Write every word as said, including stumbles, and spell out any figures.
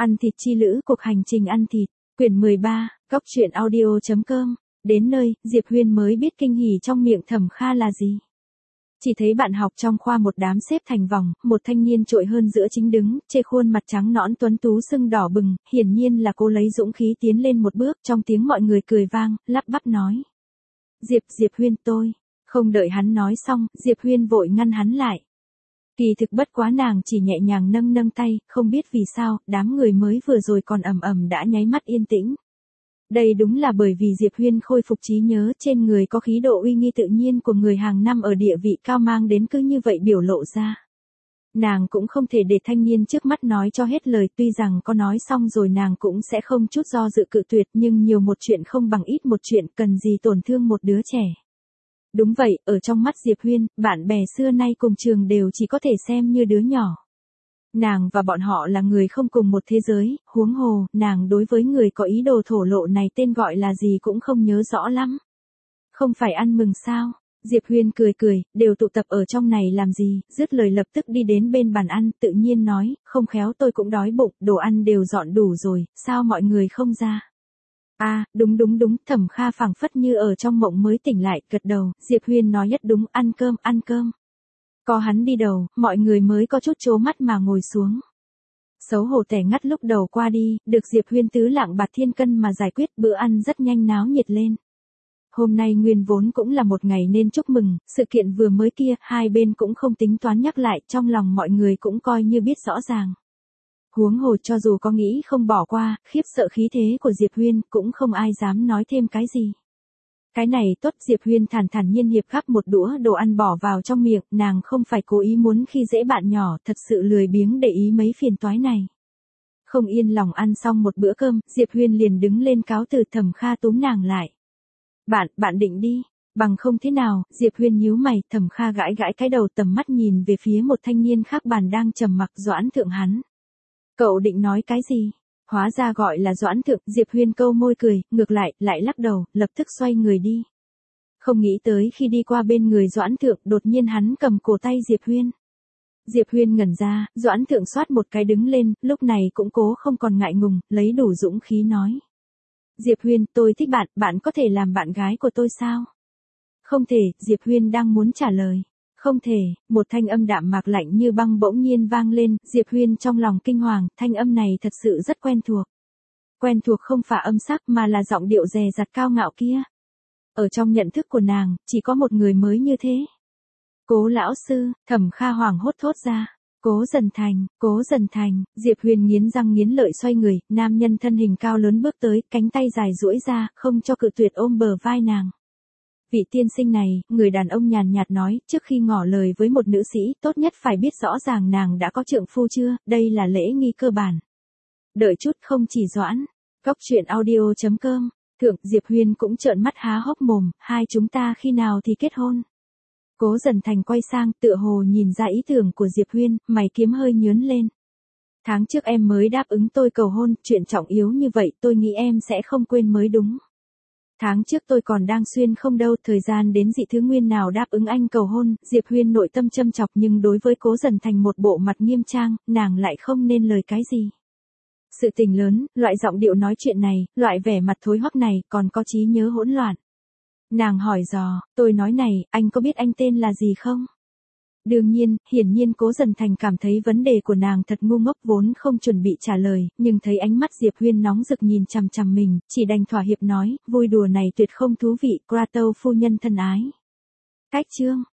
Ăn thịt chi lữ, cuộc hành trình ăn thịt, quyển mười ba, góc truyện audio chấm com. Đến nơi, Diệp Huyên mới biết kinh hỉ trong miệng Thẩm Kha là gì. Chỉ thấy bạn học trong khoa một đám xếp thành vòng, một thanh niên trội hơn giữa chính đứng, trên khuôn mặt trắng nõn tuấn tú sưng đỏ bừng, hiển nhiên là cô lấy dũng khí tiến lên một bước, trong tiếng mọi người cười vang, lắp bắp nói. Diệp, Diệp Huyên tôi. Không đợi hắn nói xong, Diệp Huyên vội ngăn hắn lại. Kỳ thực bất quá nàng chỉ nhẹ nhàng nâng nâng tay, không biết vì sao, đám người mới vừa rồi còn ầm ầm đã nháy mắt yên tĩnh. Đây đúng là bởi vì Diệp Huyên khôi phục trí nhớ, trên người có khí độ uy nghi tự nhiên của người hàng năm ở địa vị cao mang đến cứ như vậy biểu lộ ra. Nàng cũng không thể để thanh niên trước mắt nói cho hết lời, tuy rằng có nói xong rồi nàng cũng sẽ không chút do dự cự tuyệt, nhưng nhiều một chuyện không bằng ít một chuyện, cần gì tổn thương một đứa trẻ. Đúng vậy, ở trong mắt Diệp Huyên, bạn bè xưa nay cùng trường đều chỉ có thể xem như đứa nhỏ. Nàng và bọn họ là người không cùng một thế giới, huống hồ, nàng đối với người có ý đồ thổ lộ này tên gọi là gì cũng không nhớ rõ lắm. Không phải ăn mừng sao? Diệp Huyên cười cười, đều tụ tập ở trong này làm gì, dứt lời lập tức đi đến bên bàn ăn, tự nhiên nói, không khéo tôi cũng đói bụng, đồ ăn đều dọn đủ rồi, sao mọi người không ra? À, đúng đúng đúng, Thẩm Kha phảng phất như ở trong mộng mới tỉnh lại, gật đầu, Diệp Huyên nói nhất đúng, ăn cơm, ăn cơm. Có hắn đi đầu, mọi người mới có chút trố mắt mà ngồi xuống. Xấu hổ tẻ ngắt lúc đầu qua đi, được Diệp Huyên tứ lạng bạc thiên cân mà giải quyết, bữa ăn rất nhanh náo nhiệt lên. Hôm nay nguyên vốn cũng là một ngày nên chúc mừng, sự kiện vừa mới kia, hai bên cũng không tính toán nhắc lại, trong lòng mọi người cũng coi như biết rõ ràng. Huống hồ cho dù có nghĩ không bỏ qua, khiếp sợ khí thế của Diệp Huyên, cũng không ai dám nói thêm cái gì. Cái này tốt, Diệp Huyên thản thản nhiên hiệp khắp một đũa đồ ăn bỏ vào trong miệng, nàng không phải cố ý muốn khi dễ bạn nhỏ, thật sự lười biếng để ý mấy phiền toái này. Không yên lòng ăn xong một bữa cơm, Diệp Huyên liền đứng lên cáo từ, Thẩm Kha túm nàng lại. Bạn, bạn định đi, bằng không thế nào, Diệp Huyên nhíu mày, Thẩm Kha gãi gãi cái đầu, tầm mắt nhìn về phía một thanh niên khác bàn đang trầm mặc, Doãn Thượng hắn. Cậu định nói cái gì? Hóa ra gọi là Doãn Thượng, Diệp Huyên câu môi cười, ngược lại, lại lắc đầu, lập tức xoay người đi. Không nghĩ tới khi đi qua bên người Doãn Thượng, đột nhiên hắn cầm cổ tay Diệp Huyên. Diệp Huyên ngẩn ra, Doãn Thượng xoát một cái đứng lên, lúc này cũng cố không còn ngại ngùng, lấy đủ dũng khí nói. Diệp Huyên, tôi thích bạn, bạn có thể làm bạn gái của tôi sao? Không thể, Diệp Huyên đang muốn trả lời. Không thể, một thanh âm đạm mạc lạnh như băng bỗng nhiên vang lên, Diệp Huyên trong lòng kinh hoàng, thanh âm này thật sự rất quen thuộc. Quen thuộc không phải âm sắc mà là giọng điệu dè dặt cao ngạo kia. Ở trong nhận thức của nàng, chỉ có một người mới như thế. Cố lão sư, Thẩm Kha hoảng hốt thốt ra. Cố Dần Thành, Cố Dần Thành, Diệp Huyên nghiến răng nghiến lợi xoay người, nam nhân thân hình cao lớn bước tới, cánh tay dài duỗi ra, không cho cự tuyệt ôm bờ vai nàng. Vị tiên sinh này, người đàn ông nhàn nhạt nói, trước khi ngỏ lời với một nữ sĩ, tốt nhất phải biết rõ ràng nàng đã có trượng phu chưa, đây là lễ nghi cơ bản. Đợi chút, không chỉ Doãn. Góc truyện audio chấm com. Thượng, Diệp Huyên cũng trợn mắt há hốc mồm, hai chúng ta khi nào thì kết hôn? Cố Dần Thành quay sang, tựa hồ nhìn ra ý tưởng của Diệp Huyên, mày kiếm hơi nhướng lên. Tháng trước em mới đáp ứng tôi cầu hôn, chuyện trọng yếu như vậy tôi nghĩ em sẽ không quên mới đúng. Tháng trước tôi còn đang xuyên không đâu, thời gian đến dị thứ nguyên nào đáp ứng anh cầu hôn, Diệp Huyên nội tâm châm chọc nhưng đối với Cố Dần Thành một bộ mặt nghiêm trang, nàng lại không nên lời cái gì. Sự tình lớn, loại giọng điệu nói chuyện này, loại vẻ mặt thối hoắc này, còn có trí nhớ hỗn loạn. Nàng hỏi dò, tôi nói này, anh có biết anh tên là gì không? Đương nhiên, hiển nhiên Cố Dần Thành cảm thấy vấn đề của nàng thật ngu ngốc vốn không chuẩn bị trả lời, nhưng thấy ánh mắt Diệp Huyên nóng rực nhìn chằm chằm mình, chỉ đành thỏa hiệp nói, vui đùa này tuyệt không thú vị, Kratos phu nhân thân ái. Cách chương.